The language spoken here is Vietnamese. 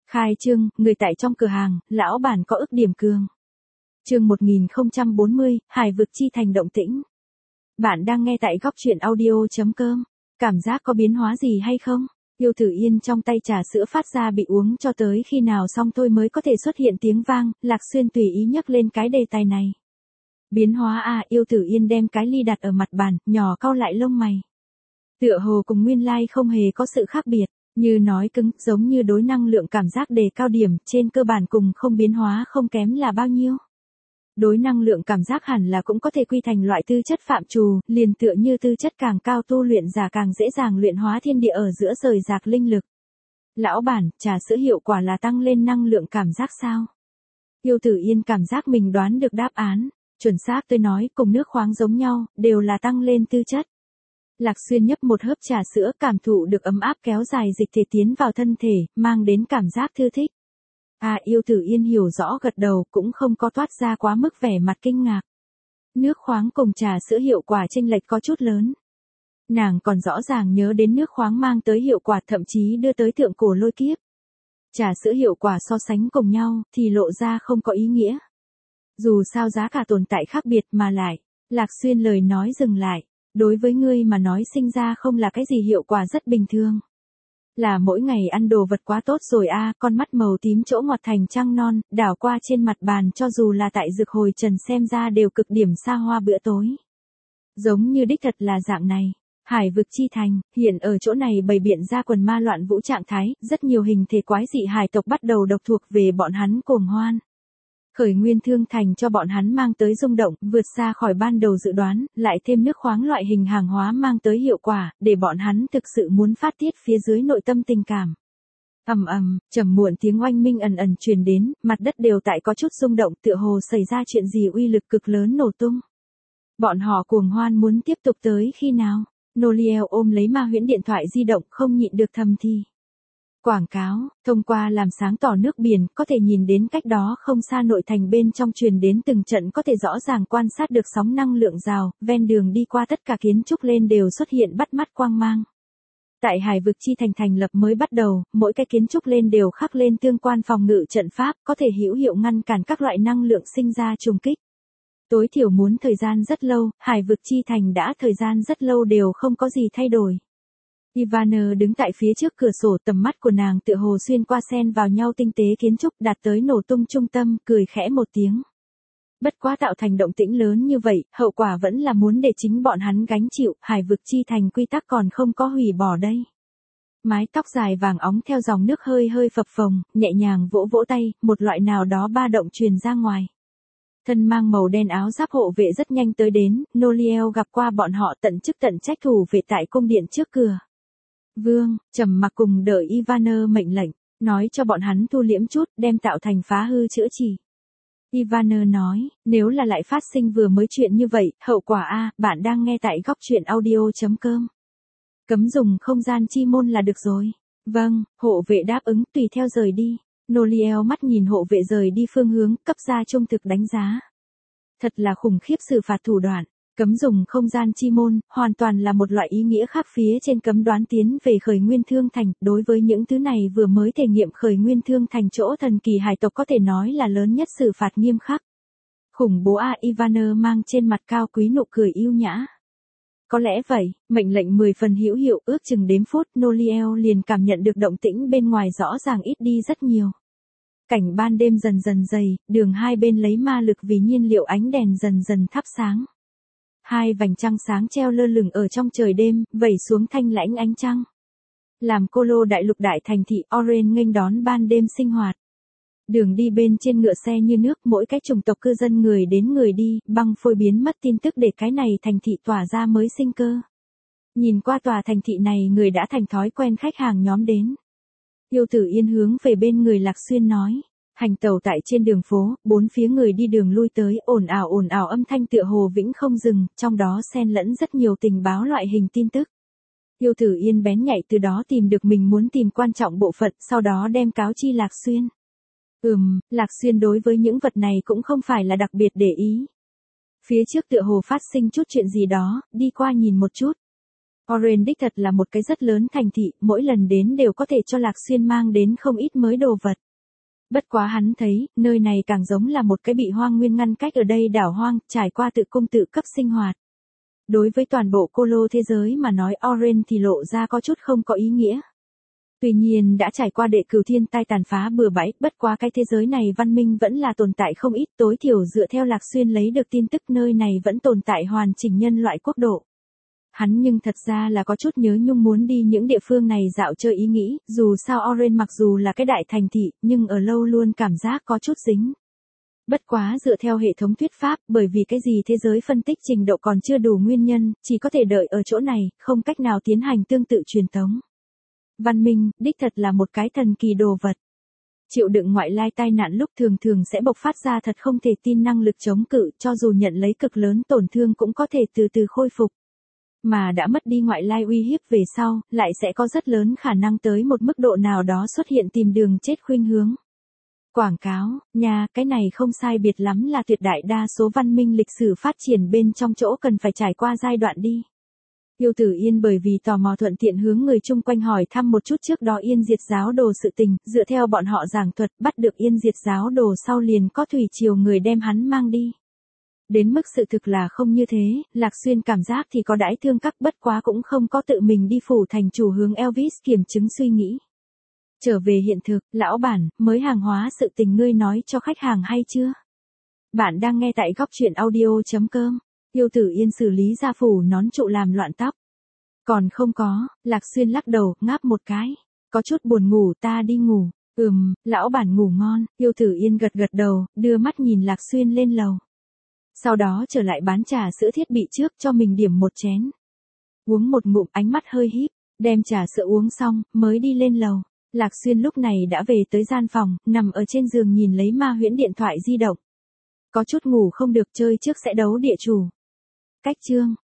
Khai trương, người tại trong cửa hàng, lão bản có ức điểm cường. Chương 1040, Hải vực chi thành động tĩnh. Bạn đang nghe tại góc truyện audio.com. Cảm giác có biến hóa gì hay không? Yêu Tử Yên trong tay trà sữa phát ra bị uống cho tới khi nào xong thôi mới có thể xuất hiện tiếng vang, Lạc Xuyên tùy ý nhắc lên cái đề tài này. Biến hóa à, Yêu Tử Yên đem cái ly đặt ở mặt bàn, nhỏ cau lại lông mày. Tựa hồ cùng nguyên lai không hề có sự khác biệt, như nói cứng, giống như đối năng lượng cảm giác đề cao điểm, trên cơ bản cùng không biến hóa không kém là bao nhiêu. Đối năng lượng cảm giác hẳn là cũng có thể quy thành loại tư chất phạm trù, liền tựa như tư chất càng cao tu luyện giả càng dễ dàng luyện hóa thiên địa ở giữa rời rạc linh lực. Lão bản, trà sữa hiệu quả là tăng lên năng lượng cảm giác sao? Yêu Tử Yên cảm giác mình đoán được đáp án, chuẩn xác tôi nói cùng nước khoáng giống nhau, đều là tăng lên tư chất. Lạc Xuyên nhấp một hớp trà sữa, cảm thụ được ấm áp kéo dài dịch thể tiến vào thân thể, mang đến cảm giác thư thích. Yêu Tử Yên hiểu rõ gật đầu, cũng không có toát ra quá mức vẻ mặt kinh ngạc. Nước khoáng cùng trà sữa hiệu quả chênh lệch có chút lớn. Nàng còn rõ ràng nhớ đến nước khoáng mang tới hiệu quả thậm chí đưa tới thượng cổ lôi kiếp. Trà sữa hiệu quả so sánh cùng nhau thì lộ ra không có ý nghĩa. Dù sao giá cả tồn tại khác biệt mà lại, Lạc Xuyên lời nói dừng lại. Đối với ngươi mà nói sinh ra không là cái gì hiệu quả rất bình thường. Là mỗi ngày ăn đồ vật quá tốt rồi con mắt màu tím chỗ ngọt thành trăng non, đảo qua trên mặt bàn cho dù là tại dược hồi trần xem ra đều cực điểm xa hoa bữa tối. Giống như đích thật là dạng này. Hải vực chi thành, hiện ở chỗ này bày biện ra quần ma loạn vũ trạng thái, rất nhiều hình thể quái dị hải tộc bắt đầu độc thuộc về bọn hắn cuồng hoan. Khởi nguyên thương thành cho bọn hắn mang tới rung động, vượt xa khỏi ban đầu dự đoán, lại thêm nước khoáng loại hình hàng hóa mang tới hiệu quả, để bọn hắn thực sự muốn phát tiết phía dưới nội tâm tình cảm. Trầm muộn tiếng oanh minh ẩn ẩn truyền đến, mặt đất đều tại có chút rung động, tựa hồ xảy ra chuyện gì uy lực cực lớn nổ tung. Bọn họ cuồng hoan muốn tiếp tục tới khi nào? Noliel ôm lấy ma huyễn điện thoại di động không nhịn được thầm thì. Quảng cáo, thông qua làm sáng tỏ nước biển, có thể nhìn đến cách đó không xa nội thành bên trong truyền đến từng trận có thể rõ ràng quan sát được sóng năng lượng rào, ven đường đi qua tất cả kiến trúc lên đều xuất hiện bắt mắt quang mang. Tại hải vực chi thành thành lập mới bắt đầu, mỗi cái kiến trúc lên đều khắc lên tương quan phòng ngự trận pháp, có thể hữu hiệu ngăn cản các loại năng lượng sinh ra trùng kích. Tối thiểu muốn thời gian rất lâu, hải vực chi thành đã thời gian rất lâu đều không có gì thay đổi. Ivana đứng tại phía trước cửa sổ, tầm mắt của nàng tựa hồ xuyên qua xen vào nhau tinh tế kiến trúc đạt tới nổ tung trung tâm, cười khẽ một tiếng. Bất quá tạo thành động tĩnh lớn như vậy, hậu quả vẫn là muốn để chính bọn hắn gánh chịu, hải vực chi thành quy tắc còn không có hủy bỏ đây. Mái tóc dài vàng óng theo dòng nước hơi hơi phập phồng, nhẹ nhàng vỗ vỗ tay, một loại nào đó ba động truyền ra ngoài. Thân mang màu đen áo giáp hộ vệ rất nhanh tới đến, Noliel gặp qua bọn họ tận chức tận trách thủ vệ tại cung điện trước cửa. Vương, trầm mặc cùng đợi Ivana mệnh lệnh, nói cho bọn hắn thu liễm chút, đem tạo thành phá hư chữa trị. Ivana nói, nếu là lại phát sinh vừa mới chuyện như vậy, hậu quả bạn đang nghe tại góc truyện audio.com. Cấm dùng không gian chi môn là được rồi. Vâng, hộ vệ đáp ứng, tùy theo rời đi. Noliel mắt nhìn hộ vệ rời đi phương hướng, cấp ra trung thực đánh giá. Thật là khủng khiếp xử phạt thủ đoạn. Cấm dùng không gian chi môn, hoàn toàn là một loại ý nghĩa khác phía trên cấm đoán tiến về khởi nguyên thương thành, đối với những thứ này vừa mới thể nghiệm khởi nguyên thương thành chỗ thần kỳ hải tộc có thể nói là lớn nhất xử phạt nghiêm khắc. Khủng bố Ivana mang trên mặt cao quý nụ cười yêu nhã. Có lẽ vậy, mệnh lệnh 10 phần hữu hiệu, ước chừng đếm phút, Noliel liền cảm nhận được động tĩnh bên ngoài rõ ràng ít đi rất nhiều. Cảnh ban đêm dần dần dày, đường hai bên lấy ma lực vì nhiên liệu ánh đèn dần dần thắp sáng. Hai vành trăng sáng treo lơ lửng ở trong trời đêm, vẩy xuống thanh lãnh ánh trăng. Làm cô lô đại lục đại thành thị Oren nghênh đón ban đêm sinh hoạt. Đường đi bên trên ngựa xe như nước, mỗi cái chủng tộc cư dân người đến người đi, băng phôi biến mất tin tức để cái này thành thị tỏa ra mới sinh cơ. Nhìn qua tòa thành thị này người đã thành thói quen khách hàng nhóm đến. Yêu Tử Yên hướng về bên người Lạc Xuyên nói. Hành tẩu tại trên đường phố, bốn phía người đi đường lui tới, ồn ào âm thanh tựa hồ vĩnh không dừng, trong đó xen lẫn rất nhiều tình báo loại hình tin tức. Yêu Tử Yên bén nhạy từ đó tìm được mình muốn tìm quan trọng bộ phận, sau đó đem cáo chi Lạc Xuyên. Lạc Xuyên đối với những vật này cũng không phải là đặc biệt để ý. Phía trước tựa hồ phát sinh chút chuyện gì đó, đi qua nhìn một chút. Orange đích thật là một cái rất lớn thành thị, mỗi lần đến đều có thể cho Lạc Xuyên mang đến không ít mới đồ vật. Bất quá hắn thấy, nơi này càng giống là một cái bị hoang nguyên ngăn cách ở đây đảo hoang, trải qua tự cung tự cấp sinh hoạt. Đối với toàn bộ cô lô thế giới mà nói Orange thì lộ ra có chút không có ý nghĩa. Tuy nhiên đã trải qua đệ cửu thiên tai tàn phá bừa bãi, bất quá cái thế giới này văn minh vẫn là tồn tại không ít, tối thiểu dựa theo Lạc Xuyên lấy được tin tức nơi này vẫn tồn tại hoàn chỉnh nhân loại quốc độ. Hắn nhưng thật ra là có chút nhớ nhung muốn đi những địa phương này dạo chơi ý nghĩ, dù sao Orange mặc dù là cái đại thành thị, nhưng ở lâu luôn cảm giác có chút dính. Bất quá dựa theo hệ thống thuyết pháp, bởi vì cái gì thế giới phân tích trình độ còn chưa đủ nguyên nhân, chỉ có thể đợi ở chỗ này, không cách nào tiến hành tương tự truyền tống. Văn minh, đích thật là một cái thần kỳ đồ vật. Chịu đựng ngoại lai tai nạn lúc thường thường sẽ bộc phát ra thật không thể tin năng lực chống cự, cho dù nhận lấy cực lớn tổn thương cũng có thể từ từ khôi phục. Mà đã mất đi ngoại lai uy hiếp về sau, lại sẽ có rất lớn khả năng tới một mức độ nào đó xuất hiện tìm đường chết khuynh hướng. Quảng cáo, cái này không sai biệt lắm là tuyệt đại đa số văn minh lịch sử phát triển bên trong chỗ cần phải trải qua giai đoạn đi. Yêu Tử Yên bởi vì tò mò thuận tiện hướng người chung quanh hỏi thăm một chút trước đó Yên Diệt giáo đồ sự tình, dựa theo bọn họ giảng thuật bắt được Yên Diệt giáo đồ sau liền có thủy triều người đem hắn mang đi. Đến mức sự thực là không như thế, Lạc Xuyên cảm giác thì có đãi thương các bất quá cũng không có tự mình đi phủ thành chủ hướng Elvis kiểm chứng suy nghĩ. Trở về hiện thực, lão bản, mới hàng hóa sự tình ngươi nói cho khách hàng hay chưa? Bạn đang nghe tại góc truyện audio.com. Yêu Tử Yên xử lý gia phủ nón trụ làm loạn tóc. Còn không có, Lạc Xuyên lắc đầu, ngáp một cái. Có chút buồn ngủ ta đi ngủ. Lão bản ngủ ngon, Yêu Tử Yên gật gật đầu, đưa mắt nhìn Lạc Xuyên lên lầu. Sau đó trở lại bán trà sữa thiết bị trước cho mình điểm một chén. Uống một ngụm ánh mắt hơi híp, đem trà sữa uống xong, mới đi lên lầu. Lạc Xuyên lúc này đã về tới gian phòng, nằm ở trên giường nhìn lấy Ma Huyễn điện thoại di động. Có chút ngủ không được chơi trước sẽ đấu địa chủ. Cách chương.